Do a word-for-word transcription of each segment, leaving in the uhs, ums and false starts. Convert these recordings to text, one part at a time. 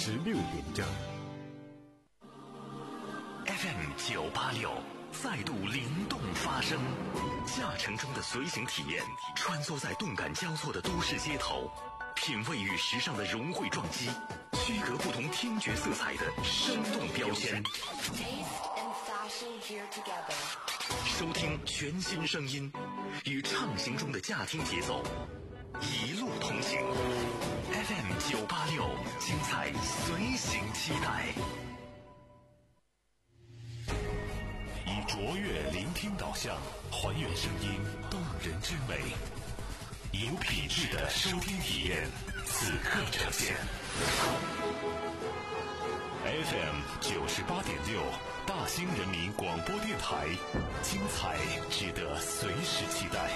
十六点整。 F M 九八六再度灵动发声，驾乘中的随行体验，穿梭在动感交错的都市街头，品味与时尚的融汇撞击，区隔不同听觉色彩的生动标签。收听全新声音，与畅行中的驾听节奏，一路同行。F M 九八六，精彩随行期待。以卓越聆听导向，还原声音动人之美，有品质的收听体验，此刻呈现。F M 九十八点六，大兴人民广播电台，精彩值得随时期待。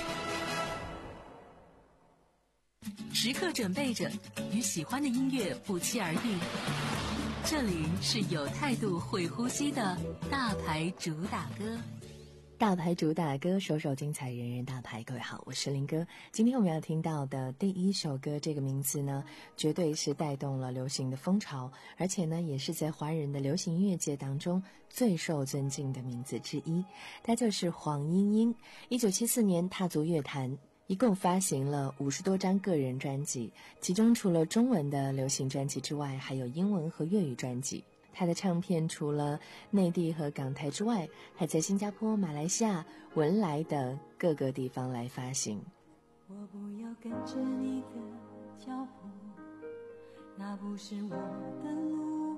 时刻准备着，与喜欢的音乐不期而遇。这里是有态度、会呼吸的大牌主打歌。 大牌主打歌，首首精彩，人人大牌。各位好，我是林哥。今天我们要听到的第一首歌，这个名字呢，绝对是带动了流行的风潮，而且呢，也是在华人的流行音乐界当中最受尊敬的名字之一。她就是黄莺莺。一九七四年踏足乐坛，一共发行了五十多张个人专辑，其中除了中文的流行专辑之外，还有英文和粤语专辑。他的唱片除了内地和港台之外，还在新加坡、马来西亚、文莱等各个地方来发行。 我不要跟着你的脚步，那不是我的路，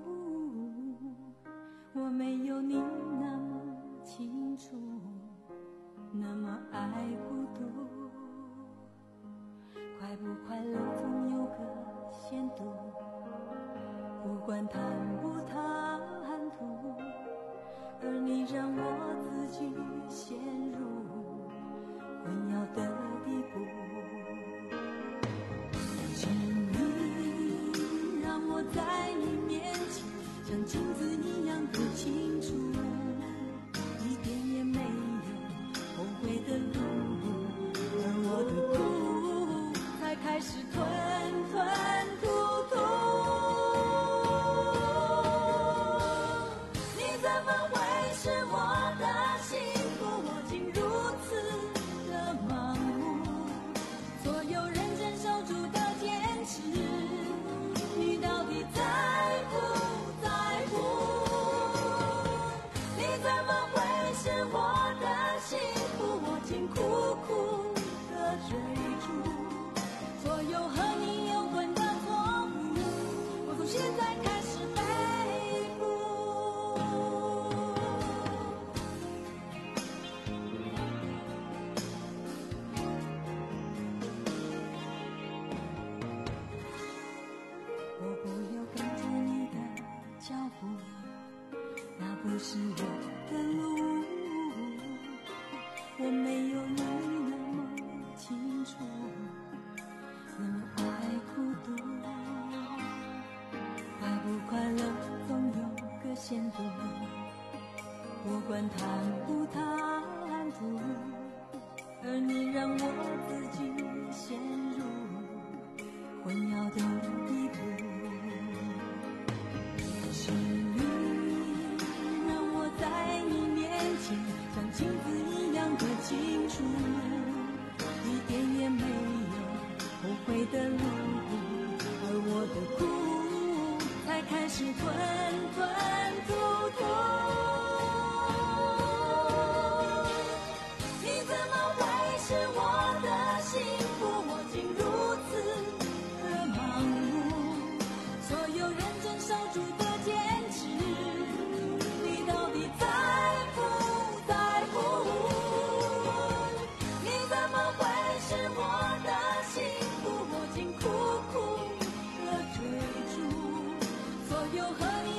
我没有你那么清楚，那么爱孤独，快不快乐总有个限度，不管谈不谈吐，而你让我自己陷入混淆的地步，请你让我在你面前像镜子一样的清楚，一点也没有后悔的路，而我的苦才开始吞吞吐吐。苦苦的追逐，所有和你有关的错误，我从现在开始背负。我不要跟着你的脚步，那不是我的路，我没有你那么清楚，那么爱孤独，快不快乐总有个限度，不管谈不谈吐，而你让我自己陷入混淆的地步，请你让我在你面前像镜子一样的清楚，一点也没有后悔的路，而我的苦才开始吞吞吐吐。你怎么会是我的幸福？我竟如此的盲目，所有认真守住的坚持，你到底在不在乎？是我的幸福，我竟苦苦的追逐，所有和你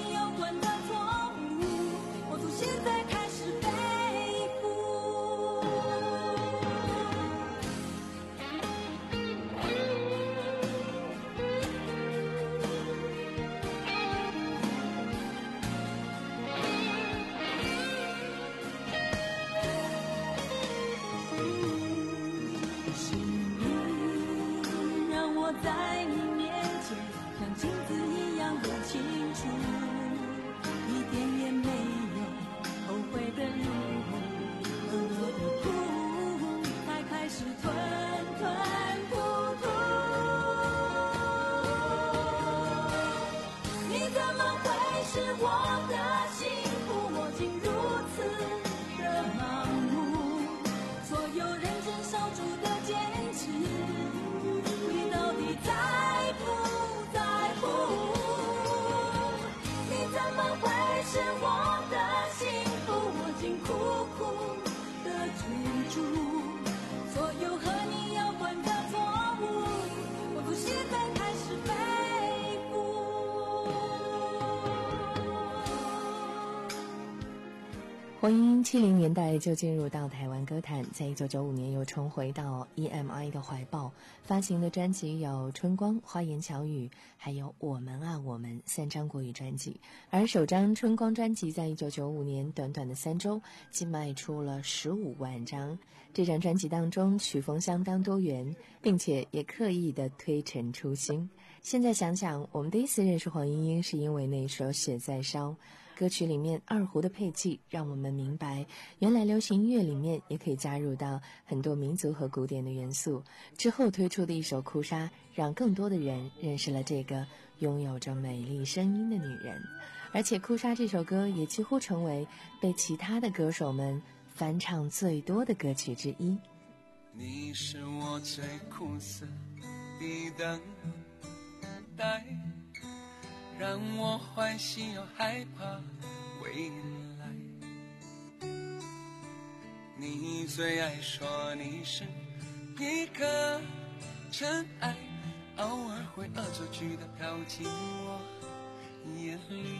黄莺莺七零年代就进入到台湾歌坛，在一九九五年又重回到 E M I 的怀抱，发行的专辑有《春光》《花言巧语》还有《我们啊我们》三张国语专辑。而首张《春光》专辑在一九九五年短短的三周竟卖出了十五万张。这张专辑当中曲风相当多元，并且也刻意的推陈出新。现在想想，我们第一次认识黄莺莺是因为那首《血在烧》，歌曲里面二胡的配器让我们明白，原来流行音乐里面也可以加入到很多民族和古典的元素。之后推出的一首《哭砂》，让更多的人认识了这个拥有着美丽声音的女人。而且《哭砂》这首歌也几乎成为被其他的歌手们翻唱最多的歌曲之一。 你是我最苦涩的等待，让我欢喜又害怕未来。你最爱说你是一个真爱，偶尔会恶作剧地飘进我眼里。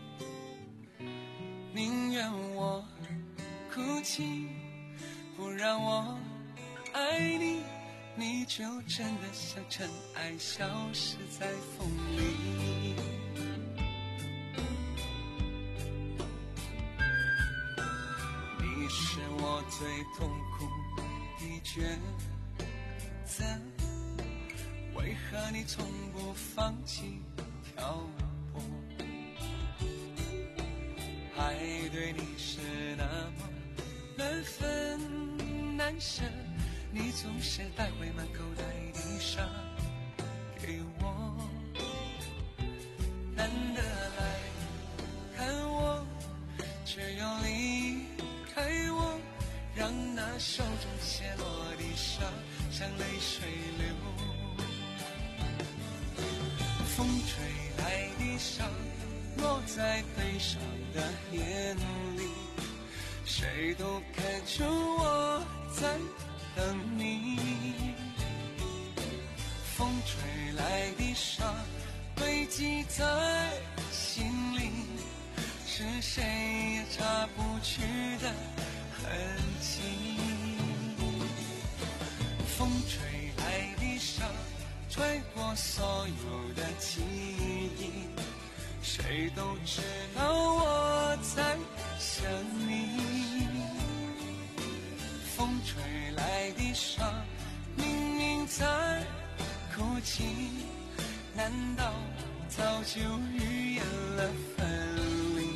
宁愿我哭泣，不让我爱你，你就真的像尘埃消失在风里。你是我最痛苦的抉择，为何你从不放弃挑拨？爱对你是那么难分难舍，你总是带回满口袋的沙给我，难得来看我，却又离开我，让那手中泻落的沙像泪水流。风吹来的沙落在悲伤的眼里，谁都看出我在等你。风吹来的沙堆积在心里，是谁也擦不去的痕迹。风吹来的沙吹过所有的记忆，谁都知道我在想你。风吹来的沙明明在哭泣，难道早就预言了分离？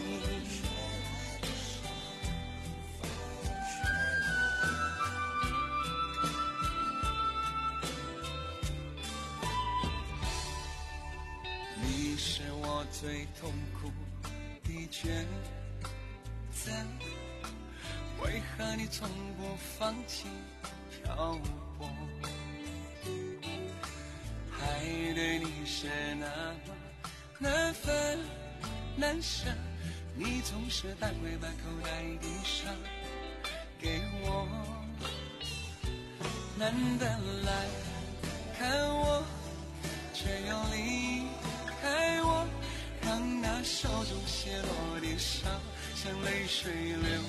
你是我最痛苦的抉择，为何你从不放弃漂泊？爱对你是那么难分难舍，你总是带回满口袋的沙给我，难得来看我，却又离开我，让那手中泻落的沙像泪水流。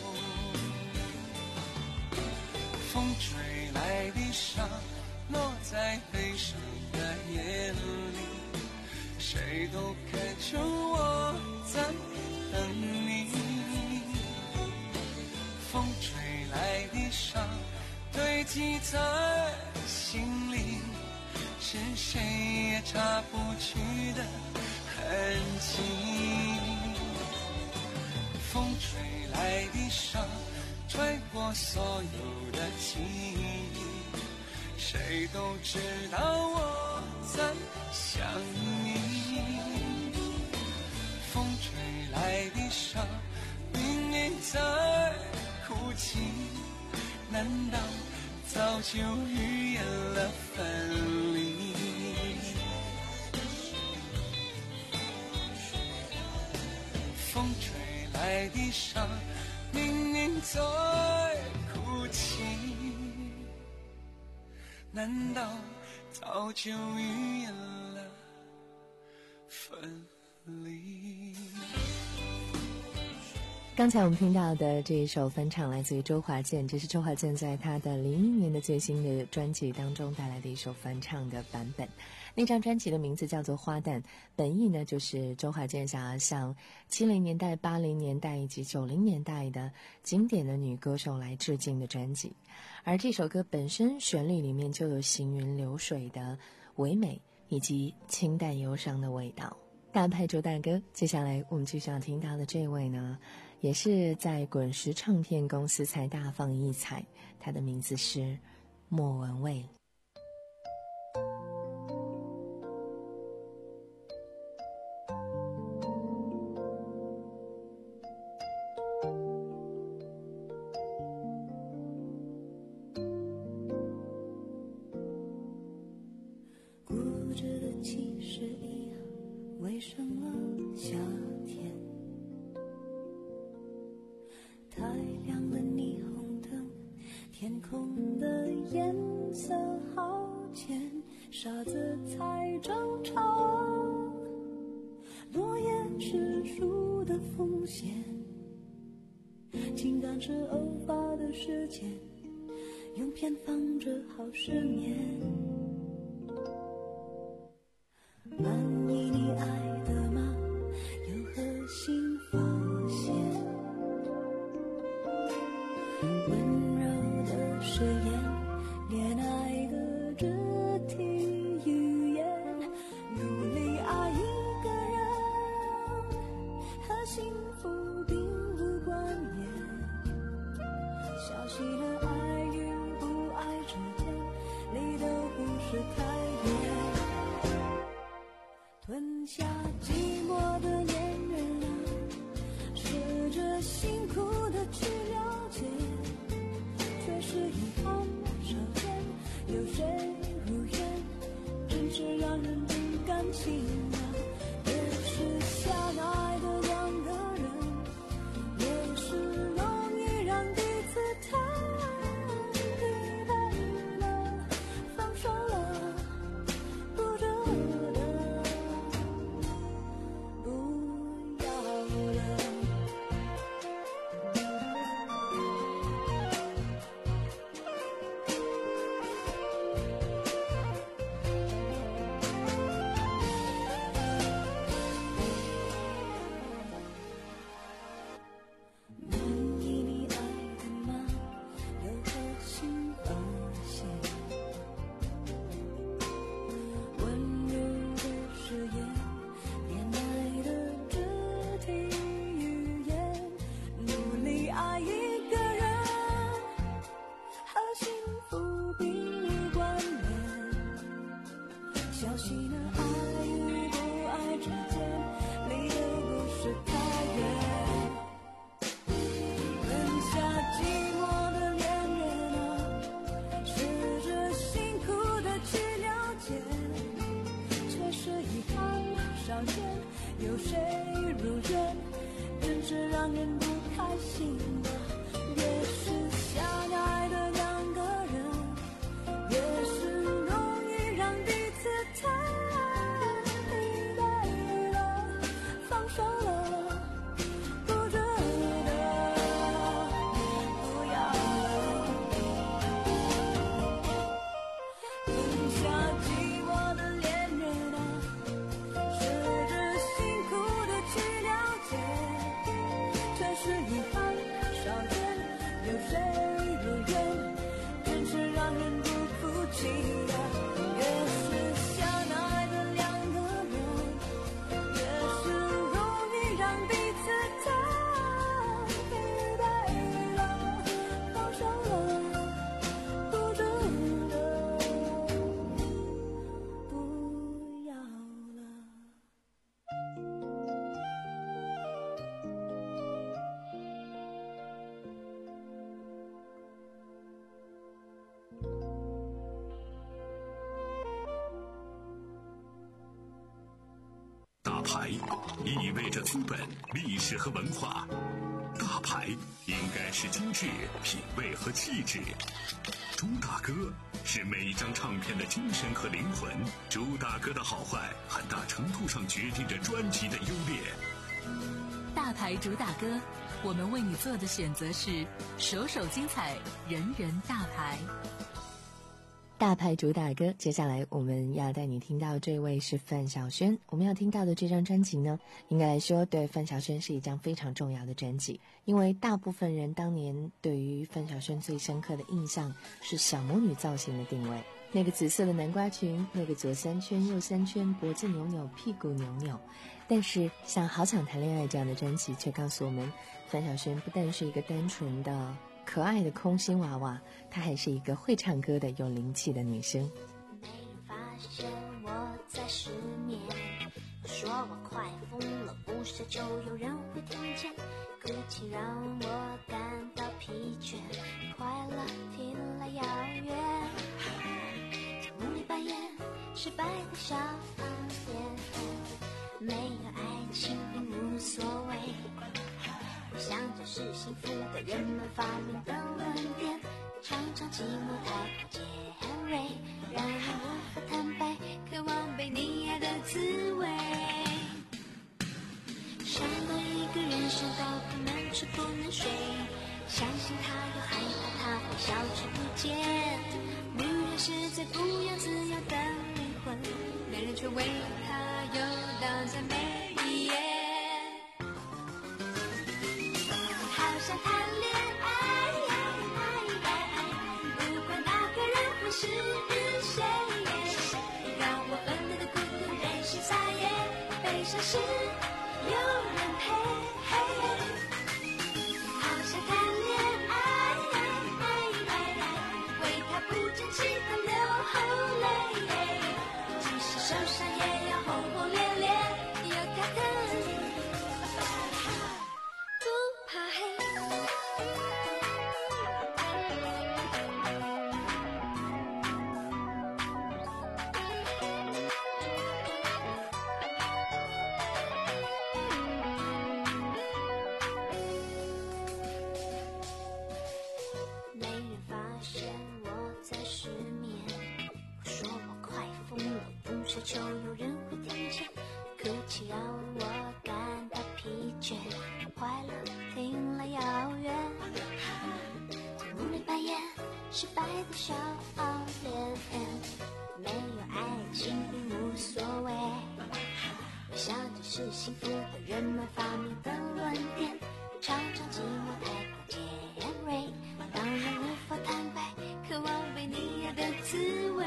风吹来的沙落在悲伤的眼里，谁都看出我在等你。风吹来的沙堆积在心里，是谁也擦不去的痕迹。风吹来的沙吹过所有的记忆，谁都知道我在想你。风吹来的沙明明在哭泣，难道早就预言了分离？风吹来的沙明明在哭泣，难道早就预言了分离？ 刚才我们听到的这一首翻唱来自于周华健，这是周华健在他的零一年的最新的专辑当中带来的一首翻唱的版本。那张专辑的名字叫做《花旦》，本意呢就是周华健想要向七零年代、八零年代以及九零年代的经典的女歌手来致敬的专辑。而这首歌本身旋律里面就有行云流水的唯美以及清淡忧伤的味道。大牌周大哥，接下来我们继续要听到的这位呢，也是在滚石唱片公司才大放异彩，他的名字是莫文蔚。 固执的其实一样围上了夏天，太亮的霓虹灯，天空的颜色好浅，傻子才争吵，落叶是树的风险，情感是偶发的事件，用偏方治好失眠。满意你爱的吗？有何新发现？温柔的誓言，恋爱的肢体语言，努力爱一个人，和幸福并无关联。小心的爱与不爱之间，离得不是太远。吞下寂寞的恋人啊，试着辛苦的去了解，却是遗憾少见。有谁如愿，真是让人不甘心啊。也是相爱的两个人，也是容易让彼此太疲惫了，放手了，不值得。有谁如愿，真是让人不开心的。越是相爱的两个人，越是容易让彼此太疲惫了，放手了，不值得，不要了。吞下寂寞的恋人啊，是遗憾少见，有谁如愿，真是让人不服气的。越是相爱的两个人，越是容易让彼此太疲惫了，放手了，不值得，不要了。 大牌意味着资本、历史和文化，大牌应该是精致、品味和气质。朱大哥是每一张唱片的精神和灵魂，朱大哥的好坏很大程度上决定着专辑的优劣。 大牌主打歌， 我们为你做的选择是首首精彩，人人大牌。 大牌主打歌，接下来我们要带你听到这位是范晓萱。我们要听到的这张专辑呢，应该来说对范晓萱是一张非常重要的专辑，因为大部分人当年对于范晓萱最深刻的印象是小魔女造型的定位，那个紫色的南瓜裙，那个左三圈右三圈，脖子扭扭屁股扭扭。但是像好想谈恋爱这样的专辑却告诉我们，范晓萱不但是一个单纯的可爱的空心娃娃，她还是一个会唱歌的有灵气的女生。 没人发现我在失眠，说我快疯了，不奢求有人会听见，哭泣让我感到疲倦，快乐听来遥远，梦里扮演失败的小脸，没有爱情并无所谓，我想这是幸福的人们发明的论点，常常寂寞太过尖锐，让人无法坦白，渴望被你爱的滋味，伤到一个人伤到不能吃不能睡，相信他又害怕他会消失不见，女人是最不要自由的灵魂，男人却为她游荡在每一夜，好想谈恋爱，不管那个人会是谁，让我分内的孤独任性撒野，悲伤时有人陪，好想谈恋爱，为他不争气的流泪，即使受伤也要轰轰烈烈，有他的不怕黑。没人发现我在失眠，我说我快疯了，不奢求有人会听见，哭泣让我感到疲倦，快乐听来遥远，在梦里扮演失败的小脸，没有爱情并无所谓，我想这是幸福的人们发明的论点，常常寂寞太过尖锐，让人无法坦白，渴望被你爱的滋味，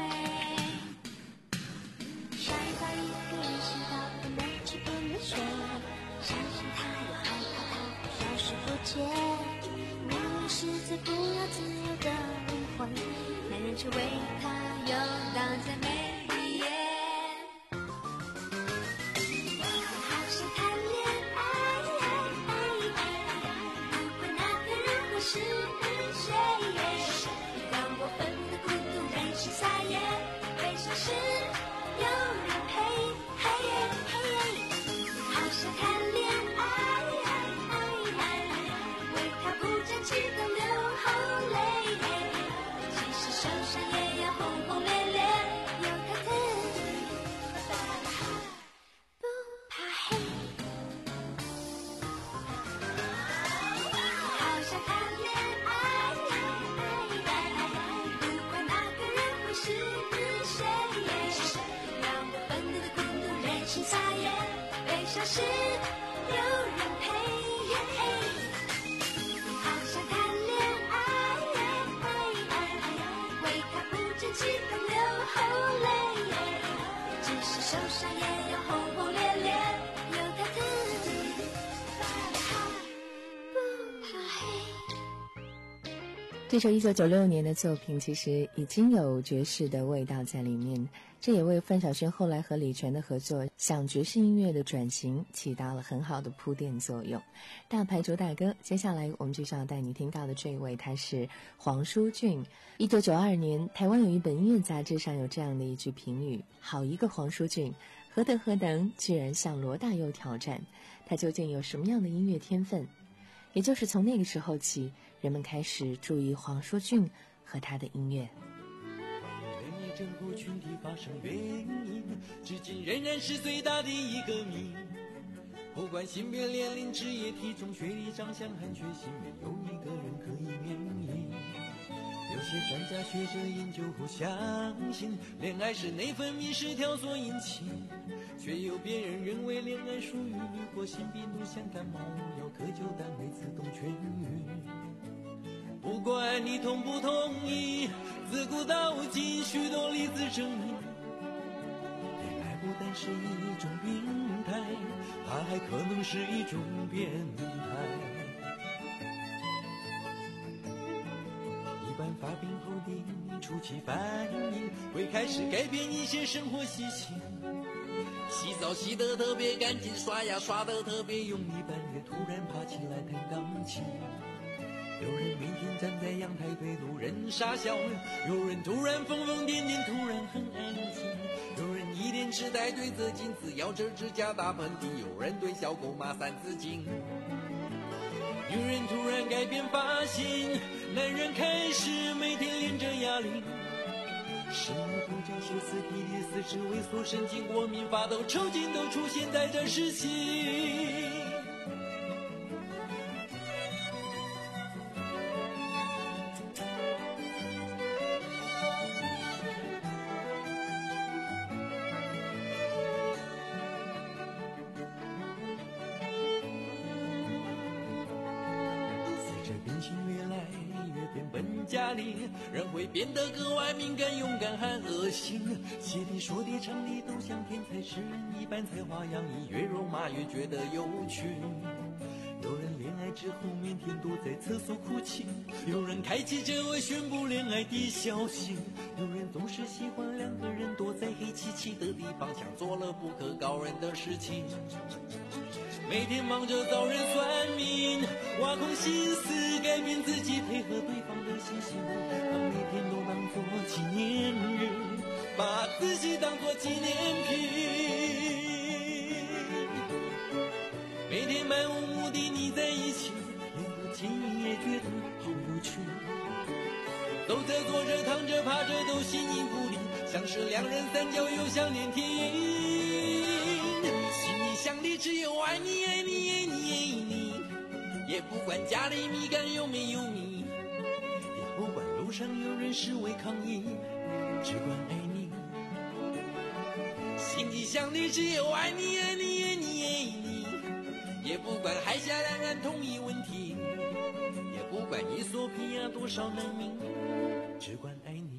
伤到一个人心到不能吃不能睡，相信他又害怕他会消失不见，女人是最不要自由的灵魂，男人却为她游荡在每一夜，好想谈恋爱，不管那个人会是谁，让我分内的孤独任性撒野，悲伤时有人陪，好想谈恋爱，为他不争气的流泪，即使受伤也要轰轰烈烈，有他的不怕黑，好想谈恋爱，不管那个人会是谁，让我分内的孤独任性撒野，悲伤时有人陪，好想谈恋爱，为他不争气的流泪，即使受伤也要轰轰烈烈，有他的不怕黑。 这首一九九六年的作品其实已经有爵士的味道在里面，这也为范晓萱后来和李泉的合作向爵士音乐的转型起到了很好的铺垫作用。大牌主打歌，接下来我们就是要带你听到的这位，他是黄舒骏。一九九二年，台湾有一本音乐杂志上有这样的一句评语：好一个黄舒骏，何德何能，居然向罗大佑挑战，他究竟有什么样的音乐天分？也就是从那个时候起，人们开始注意黄舒骏和他的音乐。 人类整个群体发生原因，至今仍然是最大的一个谜。不管管性别、年龄、职业、体重、学历、长相和血型，没有一个人可以免疫。有些专家学者研究后相信，恋爱是内分泌失调所引起，却有别人认为恋爱属于滤过性病毒，像感冒药窠臼单位自动痊愈。不管你同不同意，自古到今许多例子证明，恋爱不但是一种病态，它还可能是一种变态。一般发病后的初期反应会开始改变一些生活习性，洗澡洗得特别干净，刷牙刷得特别用力，半夜突然爬起来弹钢琴。有人每天站在阳台对路人傻笑，有人突然疯疯癫癫，突然很安静，有人一脸痴呆对着镜子咬着指甲打喷嚏，有人对小狗骂三字经。女人突然改变发型，男人开始每天练着哑铃，生物不正歇斯底里，四肢萎缩，神经过敏，发抖，抽筋都出现在这时期。家里人会变得格外敏感、勇敢和恶心，写的说的唱的都像天才诗人一般，才华洋溢，越肉麻越觉得有趣。有人恋爱之后每天躲在厕所哭泣，有人开启这位宣布恋爱的消息，有人总是喜欢两个人躲在黑漆漆的地方，像做了不可告人的事情。每天忙着找人算命，挖空心思改变自己，配合对方的心情，把每天都当作纪念日，把自己当作纪念品。每天漫无目的腻在一起，连不经意也觉得好有趣。走着坐着躺着趴着都形影不离，像是两人三角又像连体婴。心里想的只有爱你爱你爱你爱你，也不管家里米干有没有米，也不管路上有人示威抗议，只管爱你。心里想的只有爱你爱你爱你爱你，也不管海峡两岸统一问题，也不管伊索比亚多少难民，只管爱你。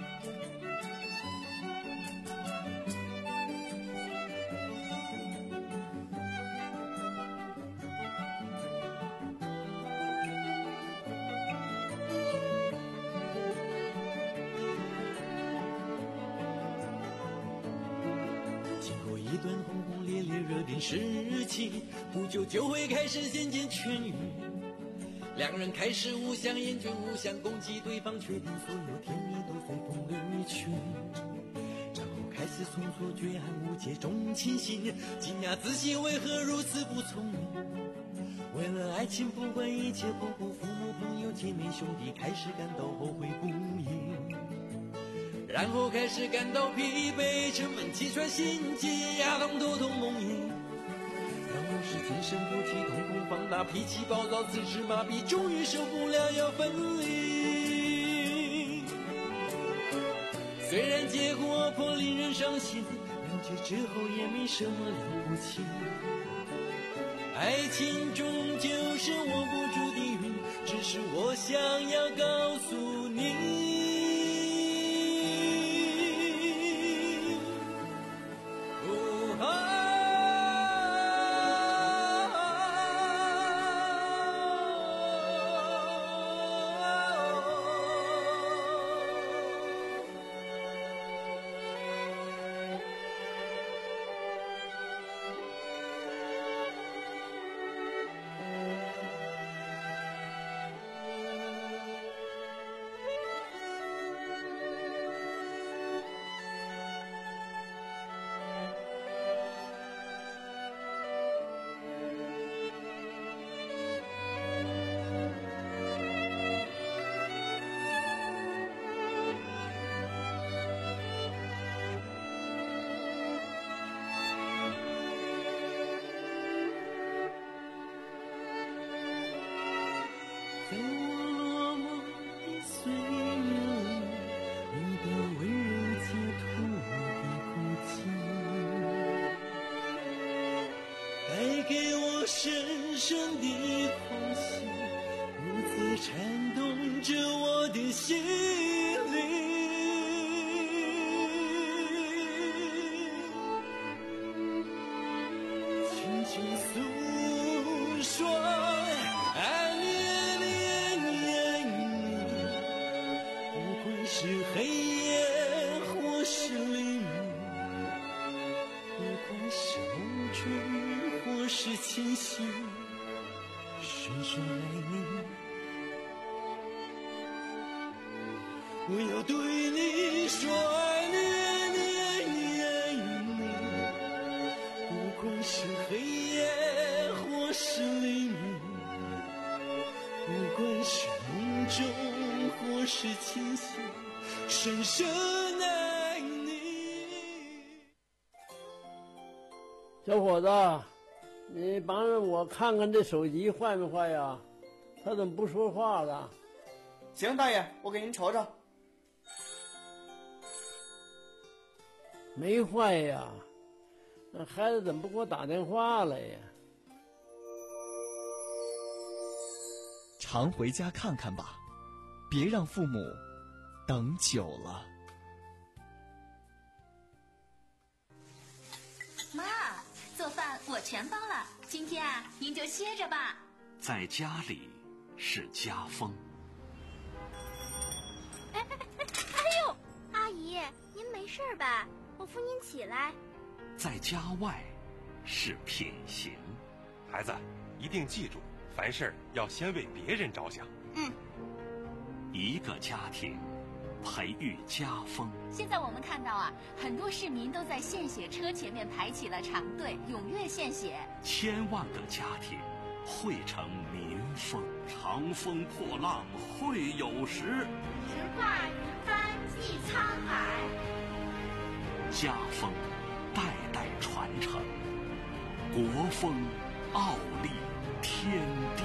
一段轰轰烈烈热点时期，不久就会开始渐渐痊愈。两人开始互相厌倦，互相攻击对方，确定所有甜蜜都随风而去。然后开始匆促绝爱无解中清醒，惊讶自己为何如此不聪明。为了爱情不管一切，不顾父母朋友姐妹兄弟，开始感到后悔不已。然后开始感到疲惫，沉闷气喘心悸，牙痛头痛梦呓。然后是精神不济，瞳孔放大，脾气暴躁，四肢麻痹，终于受不了要分离。虽然结果颇令人伤心，了解之后也没什么了不起。爱情终究是握不住的云，只是我想要告诉你， 给我深深的空隙，如此颤动着我的心灵。轻轻诉说爱恋恋你，不管是黑夜或是黎明，不管是梦中或是清醒，深深爱你。我要对你说爱你爱你爱你爱你，不管是黑夜或是黎明，不管是梦中或是清醒，深深爱你。 小伙子，你帮着我看看这手机坏没坏呀？他怎么不说话了？ 行，大爷，我给您瞅瞅。 没坏呀，那孩子怎么不给我打电话了呀？ 常回家看看吧，别让父母等久了。 妈，做饭我全包了，今天啊，您就歇着吧。 在家里是家风。 哎哎哎哎呦，阿姨，您没事吧？我扶您起来。 在家外是品行。 孩子，一定记住，凡事要先为别人着想。 嗯。 一个家庭培育家风。 现在我们看到啊，很多市民都在献血车前面排起了长队，踊跃献血。 千万个家庭汇成民风。长风破浪会有时， 直挂云帆济沧海。 家风代代传承，国风傲立天地。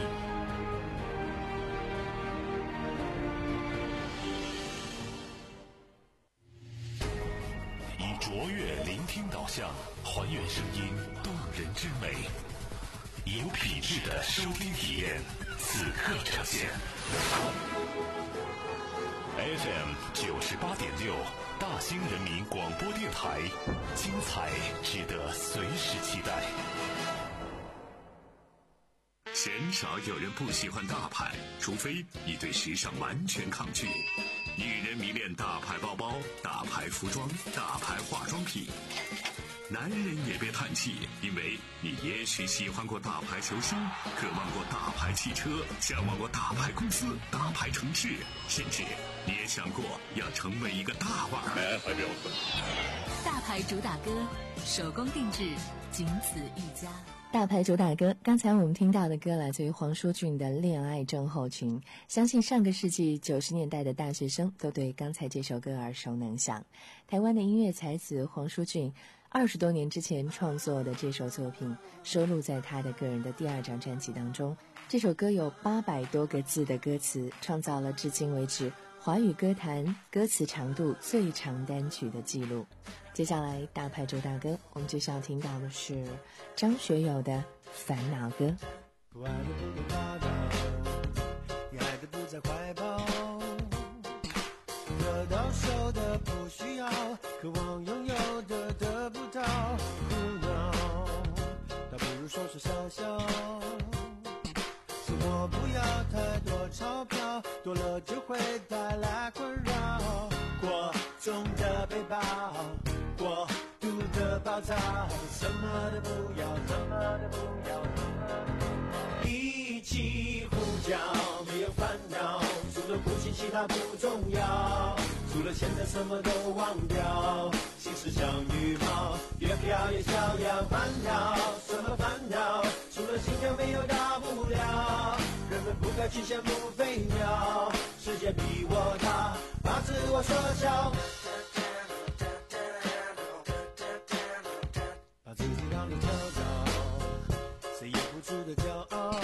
以卓越聆听导向，还原声音动人之美，有品质的收听体验，此刻呈现。F M 九十八点六，大兴人民广播电台，精彩值得随时期待。鲜少有人不喜欢大牌，除非你对时尚完全抗拒。女人迷恋大牌包包、大牌服装、大牌化妆品。男人也别叹气，因为你也许喜欢过大牌球星，渴望过大牌汽车，向往过大牌公司、大牌城市，甚至你也想过要成为一个大腕儿。 大牌主打歌，手工定制，仅此一家。 大牌主打歌，刚才我们听到的歌来自于黄舒骏的《恋爱症候群》，相信上个世纪九十年代的大学生都对刚才这首歌耳熟能详。台湾的音乐才子黄舒骏二十多年之前创作的这首作品，收录在他的个人的第二张专辑当中。这首歌有八百多个字的歌词，创造了至今为止华语歌坛歌词长度最长单曲的记录。接下来大牌主打歌，我们接下来听到的是张学友的《烦恼歌》。 不爱的不能打扰，你爱的不在怀抱，得到手的不需要，渴望拥有的得不到，苦恼，倒不如说说笑笑。生活不要太多钞票，多了就会带来困扰。过重的背包，过度的暴躁，什么都不要，什么都不要，什么都不要。一起呼叫，没有烦恼，除了呼吸其他不重要，除了现在什么都忘掉，心事像羽毛，越飘越逍遥。烦恼什么烦恼，除了心跳没有大不了，人们不该去羡慕飞鸟，世界比我大，把自我缩小，把自己当作跳蚤，谁也不住的骄傲。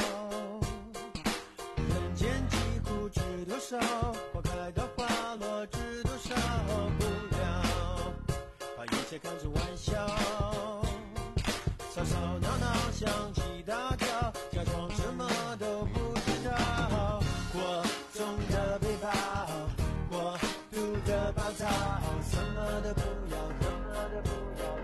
人间疾苦知多少，花开到花落知多少，不了把一切看作玩笑，吵吵闹闹想起大叫，假装什么都不知道。火中的背包，火土的暴躁，什么都不要，什么都不要。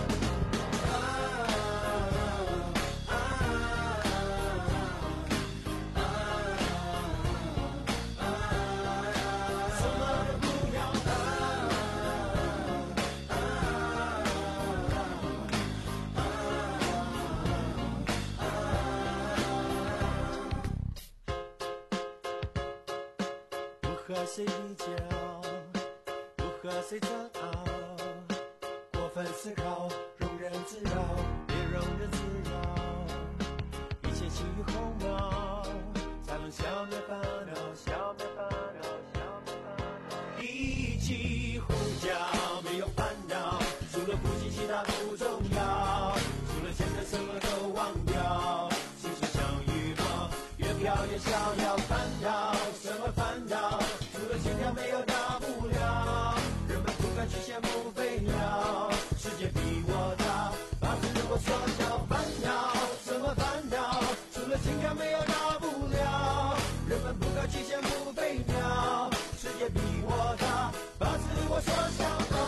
不和谁比较，不和谁争拗，过分思考，庸人自扰，别庸人自扰，一切轻于鸿毛，才能消灭烦恼，消灭烦恼，消灭烦恼。一起呼叫，没有烦恼，除了呼吸其他不重要，除了现在什么都忘掉，心事像羽毛，越飘越逍遥，烦恼什么烦恼？心跳没有大不了，人们不敢去羡慕飞鸟，世界比我大，把自我缩小，烦恼什么烦恼？除了心跳没有大不了，人们不敢去羡慕飞鸟，世界比我大，把自我缩小。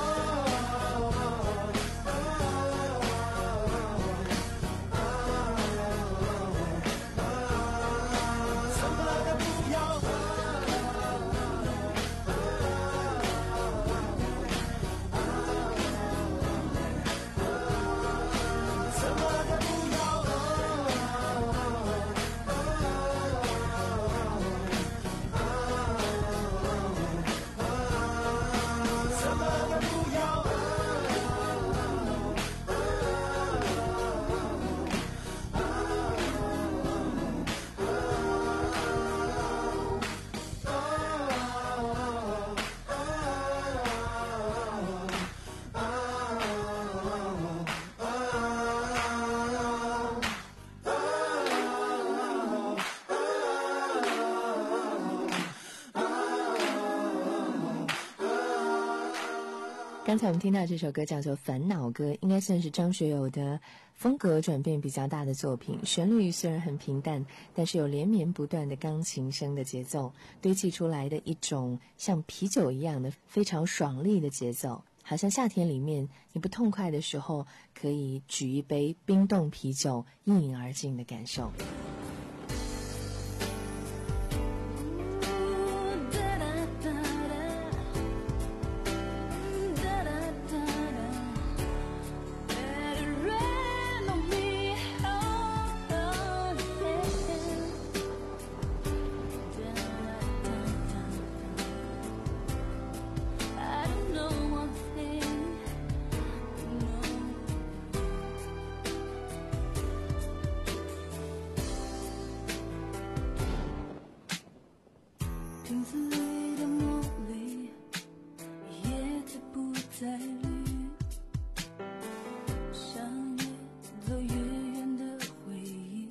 刚才我们听到这首歌叫做《烦恼歌》，应该算是张学友的风格转变比较大的作品。旋律虽然很平淡，但是有连绵不断的钢琴声的节奏，堆砌出来的一种像啤酒一样的非常爽利的节奏，好像夏天里面你不痛快的时候，可以举一杯冰冻啤酒一饮而尽的感受。 镜子里的茉莉，叶子不再绿，像越走越远的回忆。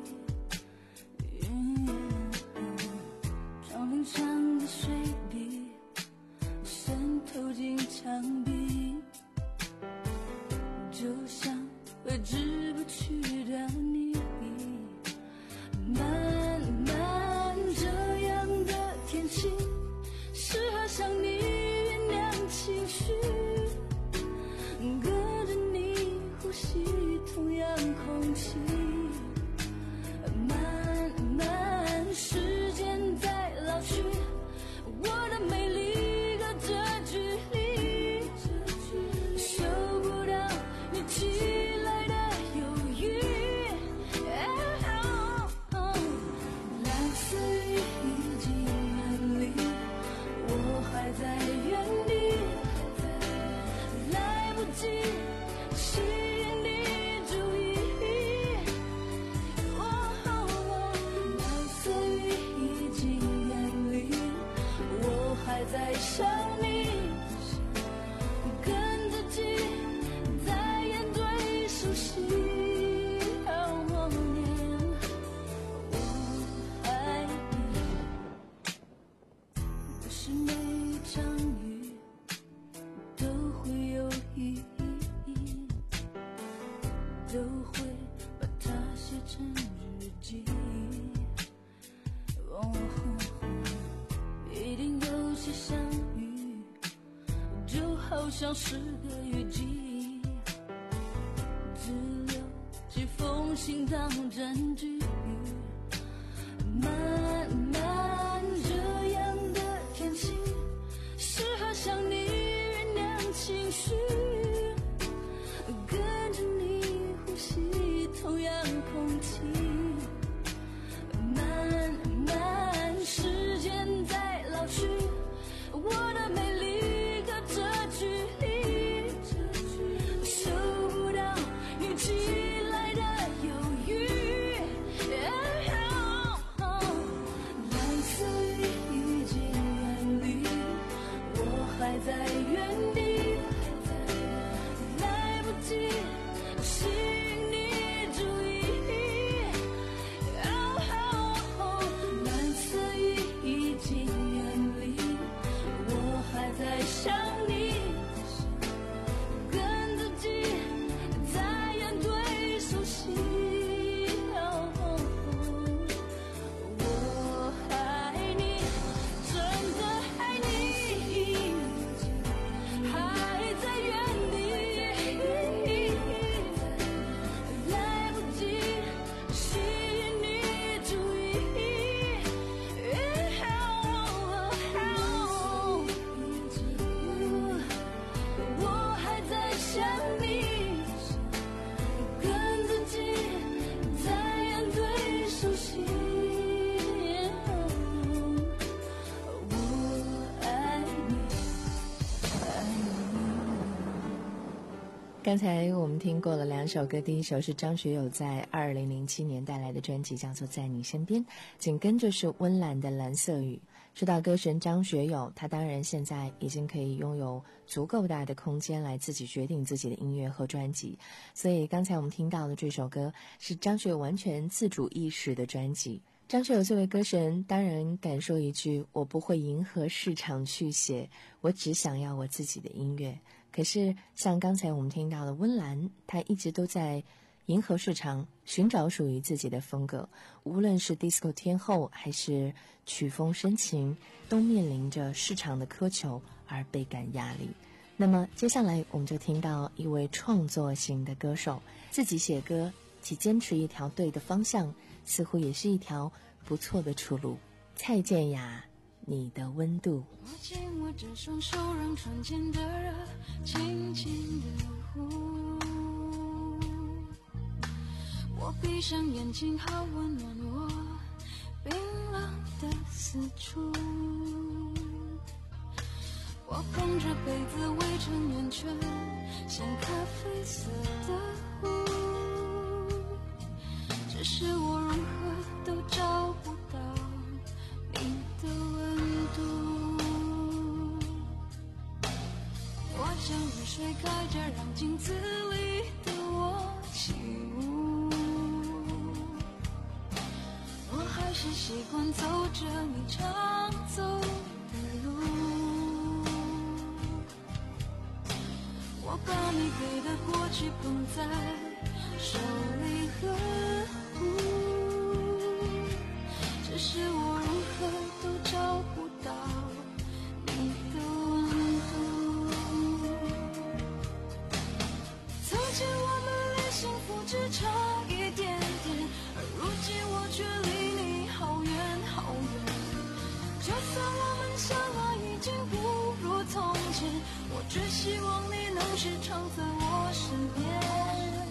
嗯、窗棂上的水滴渗透进墙壁，就像挥之不去的你。慢慢这样的天气成日记。哦，一定有些相遇，就好像是个雨季，只留几封信当证据。慢慢这样的天气，适合想你酝酿情绪，跟着你呼吸同样空气。慢慢时间在老去，我的美丽隔着距离，收不到你寄来的犹豫。蓝色雨已经远离，我还在原地，来不及吸引你注意。蓝色雨已经远离，我还在想你，跟自己在演对手戏。我爱你，真的爱你，还在原地，来不及吸引你注意。我还在想你，跟自己在演对手戏。我爱你，爱你。 刚才我们听过了两首歌，第一首是张学友在二零零七年带来的专辑，叫做《在你身边》，紧跟着是温岚的《蓝色雨》。说到歌神张学友，他当然现在已经可以拥有足够大的空间来自己决定自己的音乐和专辑，所以刚才我们听到的这首歌是张学友完全自主意识的专辑。张学友作为歌神，当然敢说一句，我不会迎合市场去写，我只想要我自己的音乐。可是像刚才我们听到的温岚，她一直都在迎合市场，寻找属于自己的风格，无论是 disco 天后还是曲风深情，都面临着市场的苛求而倍感压力。那么接下来我们就听到一位创作型的歌手，自己写歌，其坚持一条对的方向，似乎也是一条不错的出路。蔡健雅，你的温度。 我紧握着双手，让窗前的热轻轻地呼。我闭上眼睛，好温暖我冰冷的四处。我捧着杯子围成圆圈，像咖啡色的湖。只是我如何都找不到你的温度。我将热水开着，让镜子里的我起舞。我还是习惯走着你常走的路。我把你给的过去捧在手里呵护，只是我如何都找不到你的温度。从前我们离幸福只差一点点，而如今我却离你好远好远。就算我们相爱已经不如从前，我只希望你能时常在我身边。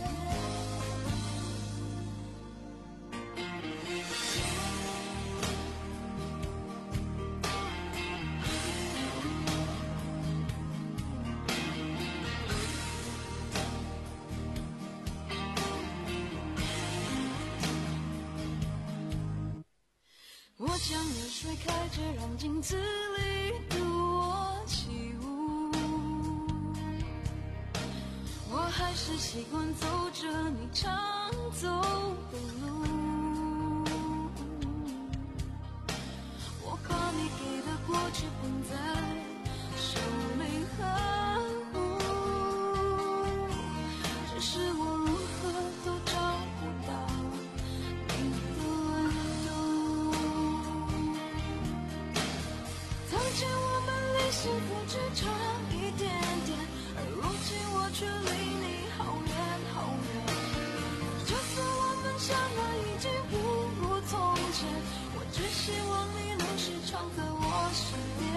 我将热水开着，让镜子里的我起舞。我还是习惯走着你常走的路。我把你给的过去捧在手里呵护，只是我如何都找不到现，我只希望你能时常在我身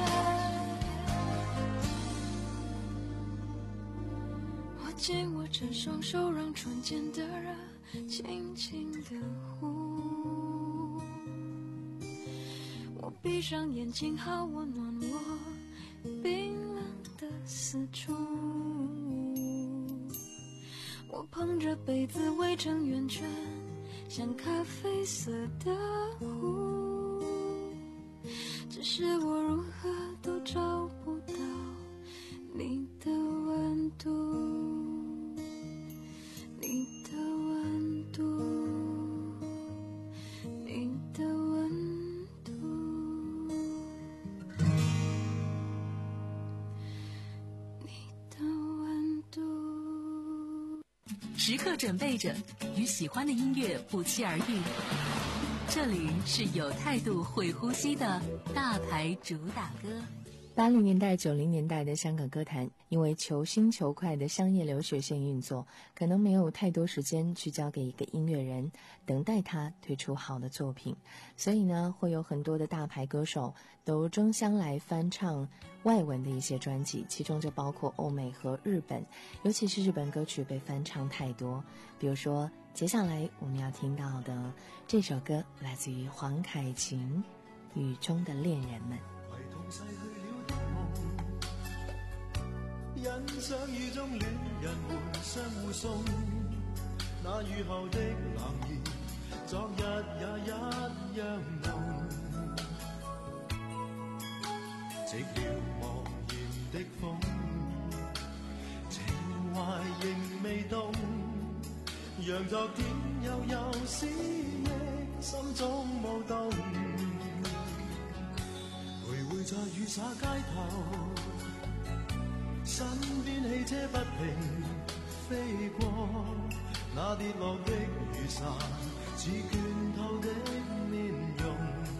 边。我紧握着双手，让唇间的热轻轻地呼。我闭上眼睛，好温暖我冰冷的四处。我捧着杯子围成圆圈，像咖啡色的湖，只是我如何都找不到你的温度，你的温度，你的温度，你的温度。 时刻准备着，与喜欢的音乐不期而遇。这里是有态度、会呼吸的大牌主打歌。 八零年代、九零年代的香港歌坛，因为求新求快的商业流水线运作，可能没有太多时间去交给一个音乐人，等待他推出好的作品，所以呢，会有很多的大牌歌手都争相来翻唱外文的一些专辑，其中就包括欧美和日本，尤其是日本歌曲被翻唱太多。比如说，接下来我们要听到的这首歌，来自于黄凯芹，《雨中的恋人们》。 欣賞雨中戀人們相互送，那雨後的冷意，昨日也一樣濃。寂寥茫然的風，情懷仍未凍，讓昨天悠悠思憶心中舞動。徘徊在雨灑街頭，身邊汽車不停飛過，那跌落的雨傘似倦透的面容，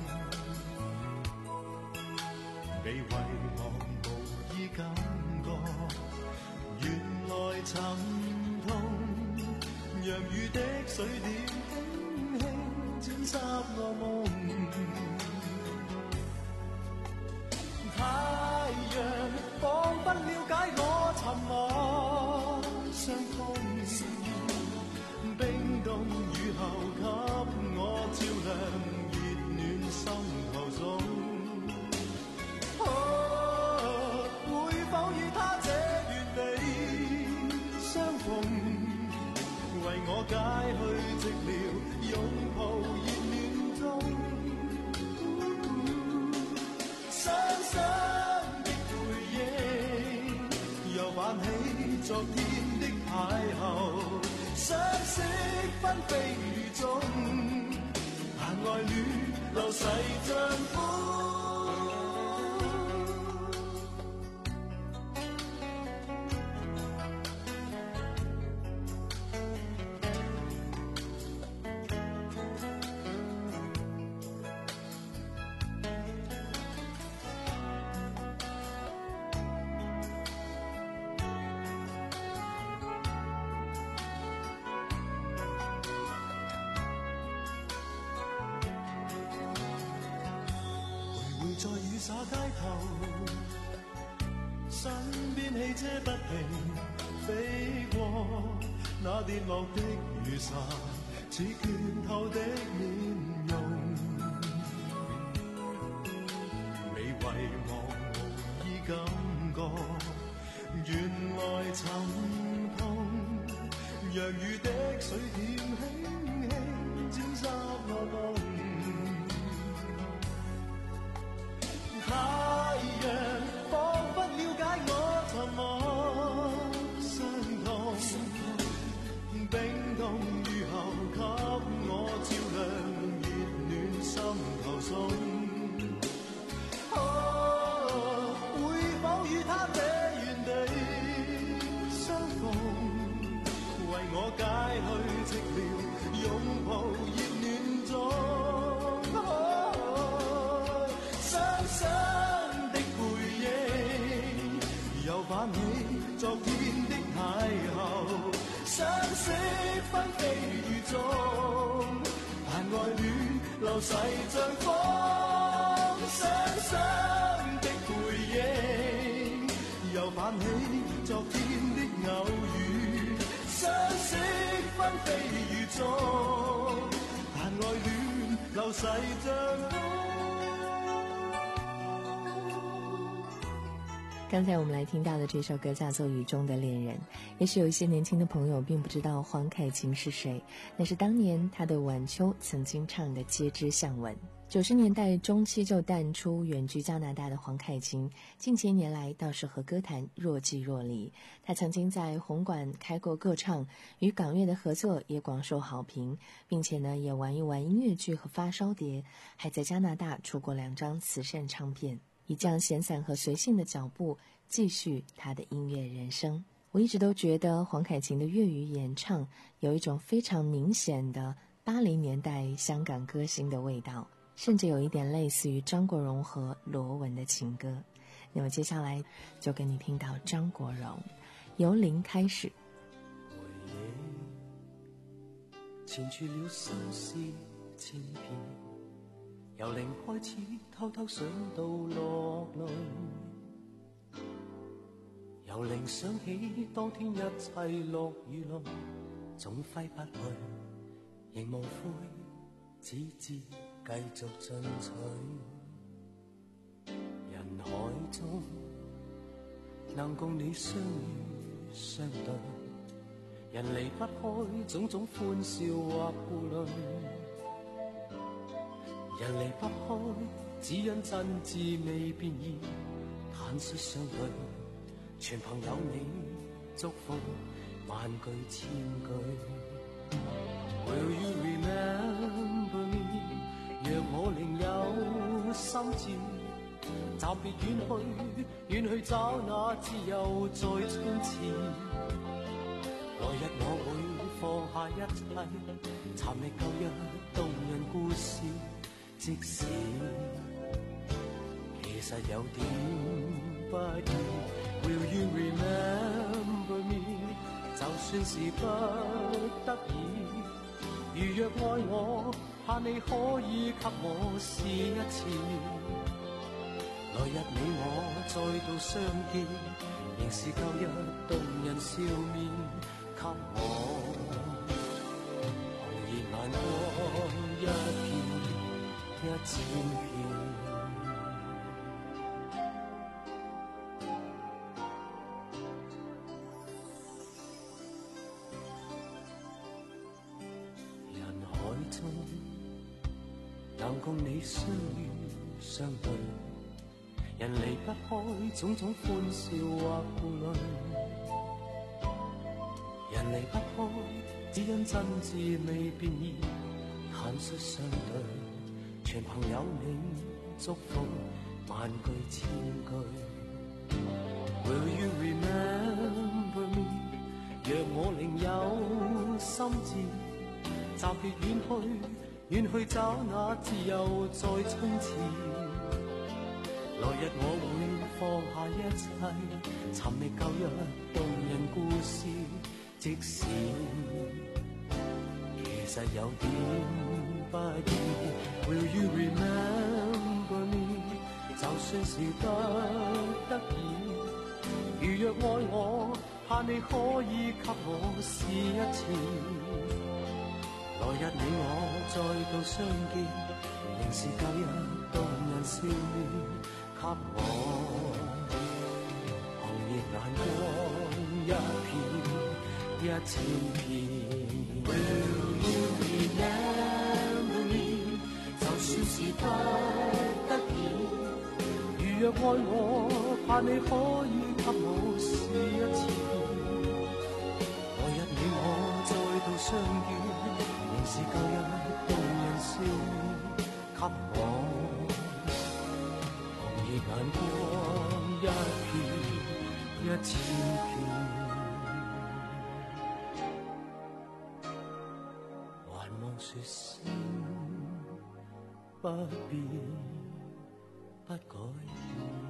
被遺忘無意感覺，原來沉痛，讓雨的水點輕輕沾濕我夢。太陽彷彿了解我沉默傷痛，冰凍雨後給我照亮熱暖心頭中。哦，會否與他這原地相逢，為我解去寂寥，擁抱熱暖中。傷心的回憶又泛起昨天的邂逅，相識紛飛雨中，但愛戀流逝像風。在雨灑街頭，身邊汽車不停飛過，那跌落的雨傘似倦透的面容，未遺忘無意感覺，原來沉痛，讓雨的水點輕輕沾濕我夢。太陽彷彿了解我沉默傷痛，冰凍雨後給我照亮熱暖心頭中。哦，會否與他這原地相逢，為我解去寂寥，擁抱熱暖中。傷的回憶又泛起昨天的邂逅，相識紛飛雨中，但愛戀流流逝像風，雙雙的背影，又泛起昨天的偶遇，相識紛飛雨中，但愛戀流逝像風。 刚才我们来听到的这首歌叫做《雨中的恋人》，也许有一些年轻的朋友并不知道黄凯芹是谁，那是当年他的晚秋曾经唱的《街知巷闻》。九十年代中期就淡出，远居加拿大的黄凯芹，近些年来倒是和歌坛若即若离。他曾经在红馆开过歌唱，与港乐的合作也广受好评，并且呢也玩一玩音乐剧和发烧碟，还在加拿大出过两张慈善唱片。以这样闲散和随性的脚步继续他的音乐人生。我一直都觉得黄凯芹的粤语演唱有一种非常明显的八零年代香港歌星的味道，甚至有一点类似于张国荣和罗文的情歌。那么接下来就给你听到张国荣，由零开始。 回忆纏住了心思千遍，由零開始偷偷想到落淚，由零想起當天一切落雨落，總揮不去，仍無悔，只知繼續進取。人海中能共你相遇相對，人離不開種種歡笑或顧慮，人離不開，只因真摯未變異，坦率相對，全憑有你祝福，萬句千句。Will you remember me？ 若我另有心志，暫別遠去，遠去找那自由在春次。來日我會放下一切，尋覓舊日動人故事。即使其實有點不易 Will you remember me？ 就算是不得已，如若愛我，盼你可以給我試一次。來日你我再度相見，仍是舊日動人笑面，給我紅熱眼光一片一千片。人海中能共你相遇相對，人離不開種種歡笑或顧慮，人離不開只因真摯未變異，坦率相對，全憑有你祝福，萬句千句。Will you remember me？ 若我另有心志，暫別遠去，遠去找那自由在春次。來日我會放下一切，尋覓舊日動人故事。即使其實有點不易 Will you remember me？ 就算是不得已，如若愛我，盼你可以給我試一次。來日你我再度相見，仍是舊日動人笑面，給我紅熱眼光一片一千片。Will you remember me？ 就算是不得已，如若愛我，盼你可以給我試一次。來日你我再度相見，仍是舊日動人笑面，給我紅熱眼光一片一千片。還望說聲不變不改變。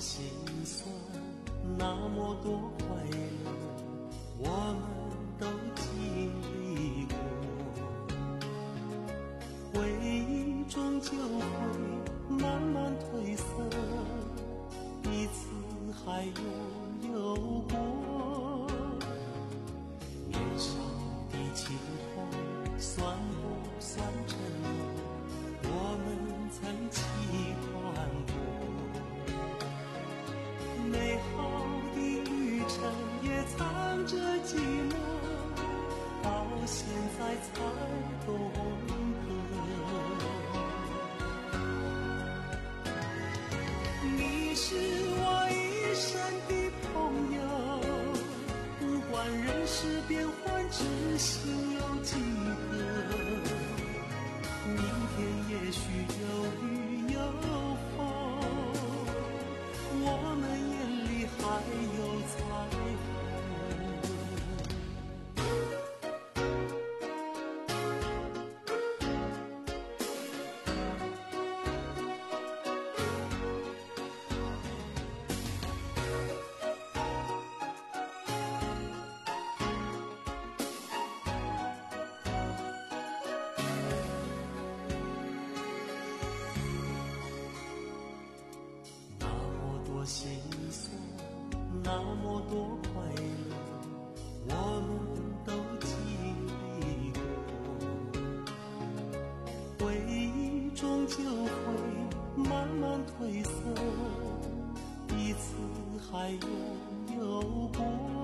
心酸，那么多快乐，我们都经历过。回忆终究会慢慢褪色，彼此还拥有过。年少的轻狂算不算沉默？我们曾期盼过。美好的旅程也藏着寂寞，到现在才懂得。你是我一生的朋友，不管人事变幻，知心有几个？明天也许有雨有风，我们眼里还有彩虹。心酸，那么多快乐，我们都经历过。回忆终究会慢慢褪色，彼此还拥有过。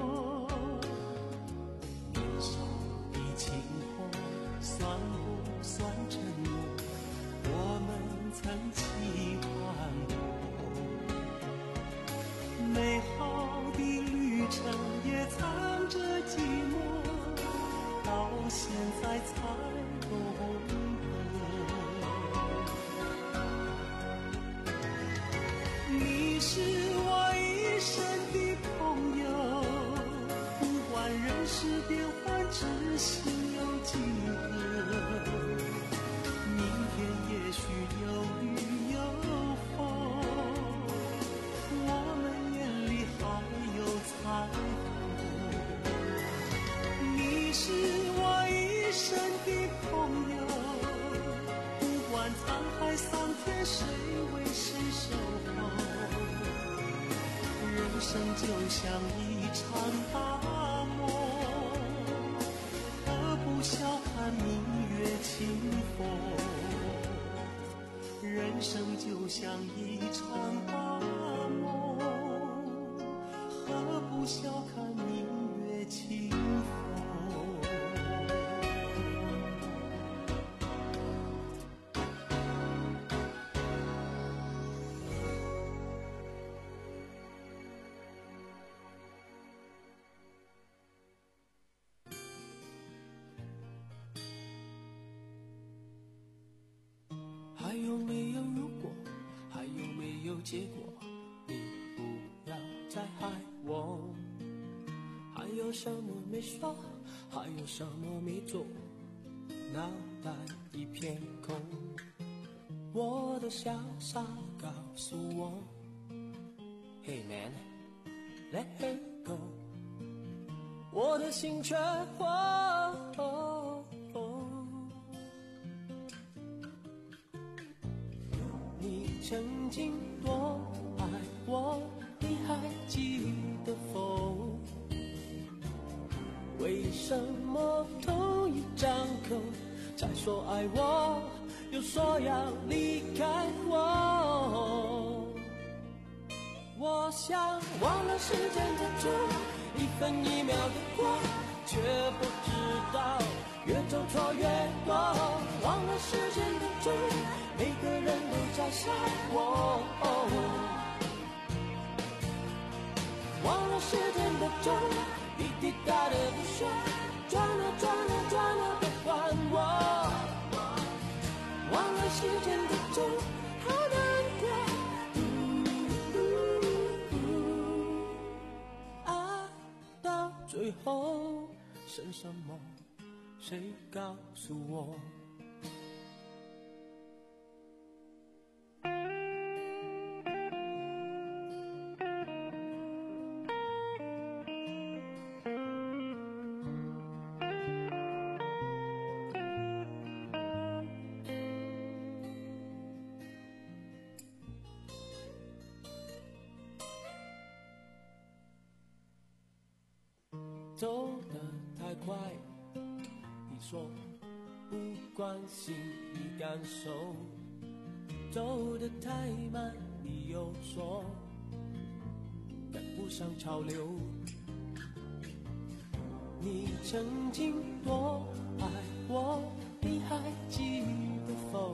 年少的轻狂算不算沉默？我们曾期盼过。美好的旅程也藏着寂寞，到现在才懂得。你是我一生的朋友，不管人事变幻，知心有几个？明天也许有雨有风，我们眼里还有彩虹。你是我一生的朋友，不管沧海桑田，谁为谁守候？人生就像一场大梦，何不小看明月清风？人生就像一场大梦，何不小看明月清风？ 还有没有如果？还有没有结果？你不要再害我。还有什么没说？还有什么没做？脑袋一片空。我的潇洒告诉我 Hey man, let her go。 我的心却火、哦哦、你曾经多爱我，你还记得否？为什么同一张口才说爱我，又说要离开我？我想忘了时间的钟，一分一秒的过，却不知道越走错越多。忘了时间的钟，每个人都在想我。忘了时间的钟，滴滴答的不说，转啊转啊转啊，别还我。忘了时间的钟，好难过。最后剩什么？谁告诉我？ 走得太快，你说不关心你感受，走得太慢，你又说赶不上潮流。你曾经多爱我，你还记得否？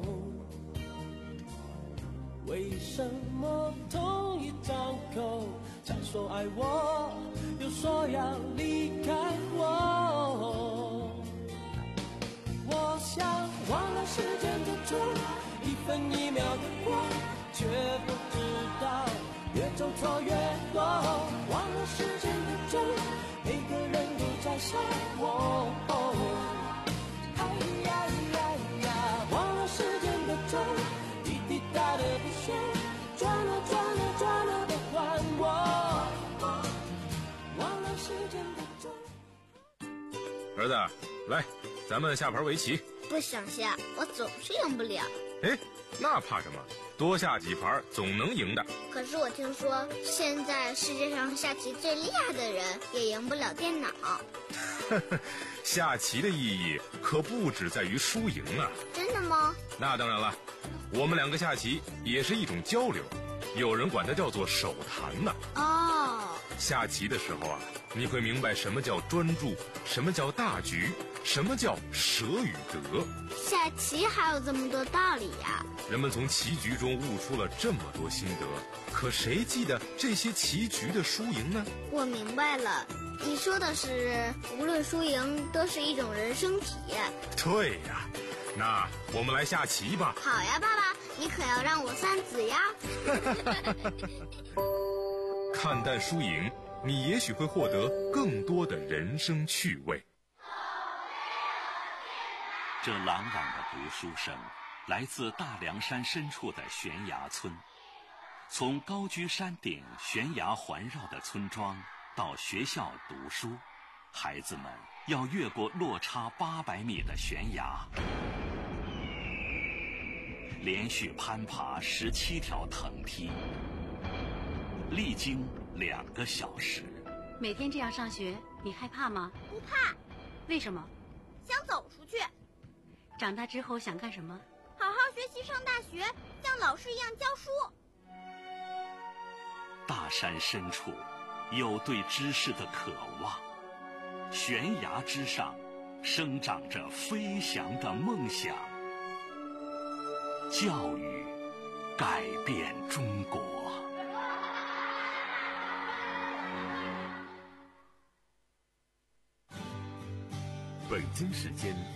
为什么同一张口才说爱我，又说要离开我？我想忘了时间的钟，一分一秒的过，却不知道越走错越多。忘了时间的钟，每个人都在想我。哎呀呀呀，忘了时间的钟，滴滴答的不休，转了转了转了不还我。忘了时间的钟。 儿子，来，咱们下盘围棋。 不想下，我总是赢不了。 哎，那怕什么？多下几盘总能赢的。 可是我听说，现在世界上下棋最厉害的人也赢不了电脑。 下棋的意义可不只在于输赢啊。 真的吗？ 那当然了，我们两个下棋也是一种交流，有人管它叫做手谈呢。 哦， 下棋的时候啊，你会明白什么叫专注，什么叫大局，什么叫舍与得。 下棋还有这么多道理呀！ 人们从棋局中悟出了这么多心得，可谁记得这些棋局的输赢呢？ 我明白了，你说的是无论输赢都是一种人生体验。 对呀，那我们来下棋吧。 好呀，爸爸，你可要让我三子呀。 看淡输赢，你也许会获得更多的人生趣味。 这朗朗的读书声来自大凉山深处的悬崖村。从高居山顶悬崖环绕的村庄到学校读书，孩子们要越过落差八百米的悬崖，连续攀爬十七条藤梯，历经两个小时。 每天这样上学，你害怕吗？ 不怕。 为什么？ 想走出去。 长大之后想干什么？ 好好学习，上大学，像老师一样教书。 大山深处有对知识的渴望，悬崖之上生长着飞翔的梦想。教育改变中国。 北京时间